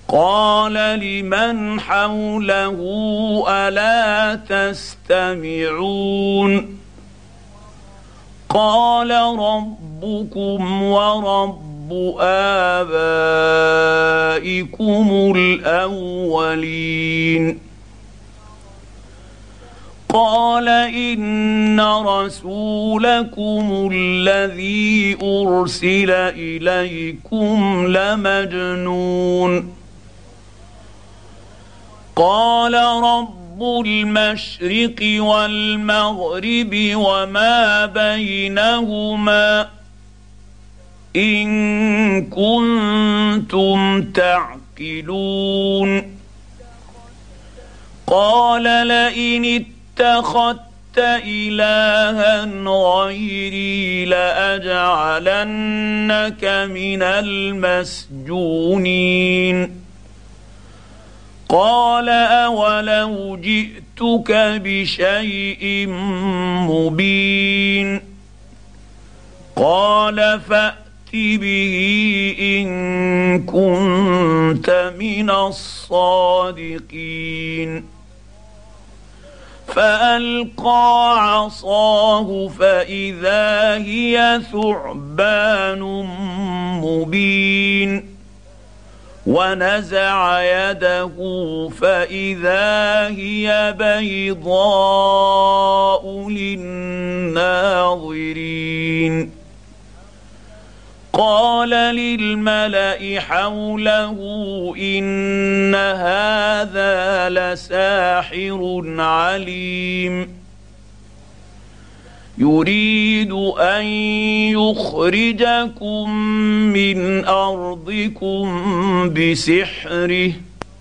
قال لمن حوله ألا تستمعون قال ربكم ورب آبائكم الأولين قال إن رسولكم الذي أرسل إليكم لمجنون قال رب المشرق والمغرب وما بينهما إن كنتم تعقلون قال لئن اتخذت إلها غيري لأجعلنك من المسجونين قال أولو جئتك بشيء مبين قال فأت به إن كنت من الصادقين فألقى عصاه فإذا هي ثعبان مبين ونزع يده فإذا هي بيضاء للناظرين قال للملأ حوله إن هذا لساحر عليم يريد أن يخرجكم من أرضكم بسحره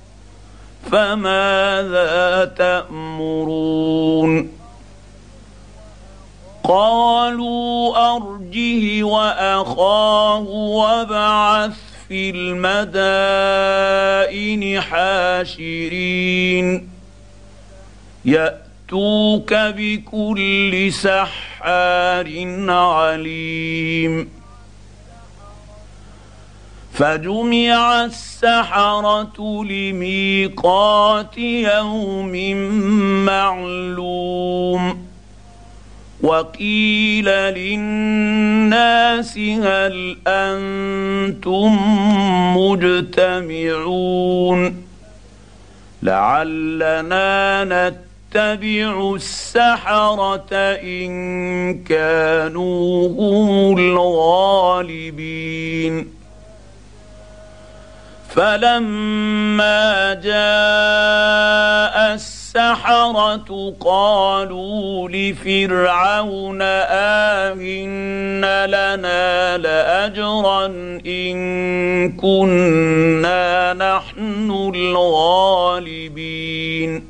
فماذا تأمرون قالوا أرجه وأخاه وابعث في المدائن حاشرين يأتوك بكل سحار عليم فجمع السحرة لميقات يوم معلوم وقيل للناس هل أنتم مجتمعون لعلنا نتبع السحرة إن كانوا هم الغالبين فلما جاء السحرة قالوا لفرعون آئن لنا لأجرا إن كنا نحن الغالبين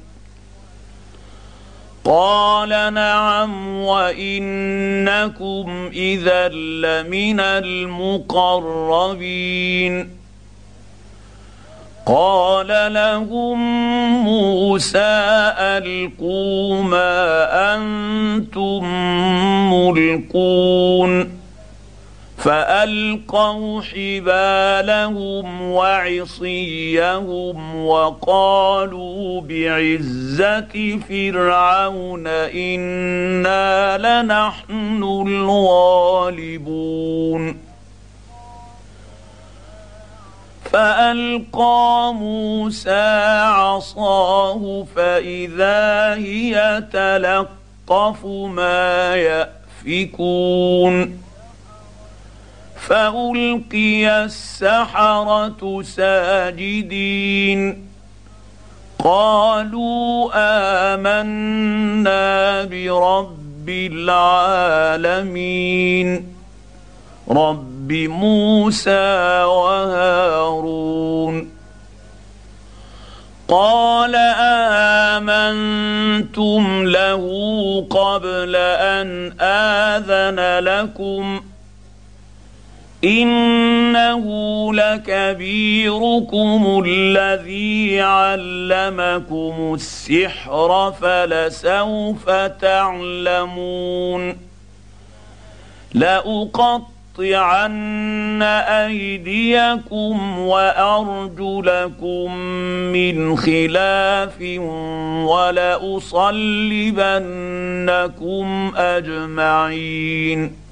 قال نعم وإنكم إذا لمن المقربين قال لهم موسى ألقوا ما أنتم ملقون فألقوا حبالهم وعصيهم وقالوا بعزة فرعون إنا لنحن الغالبون فألقى موسى عصاه فإذا هي تلقف ما يأفكون فألقي السحرة ساجدين قالوا آمنا برب العالمين رب موسى وهارون قال آمنتم له قبل أن آذن لكم إنه لكبيركم الذي علمكم السحر فلسوف تعلمون لأقطعن لأقطعن أيديكم وأرجلكم من خلاف ولأصلبنكم أجمعين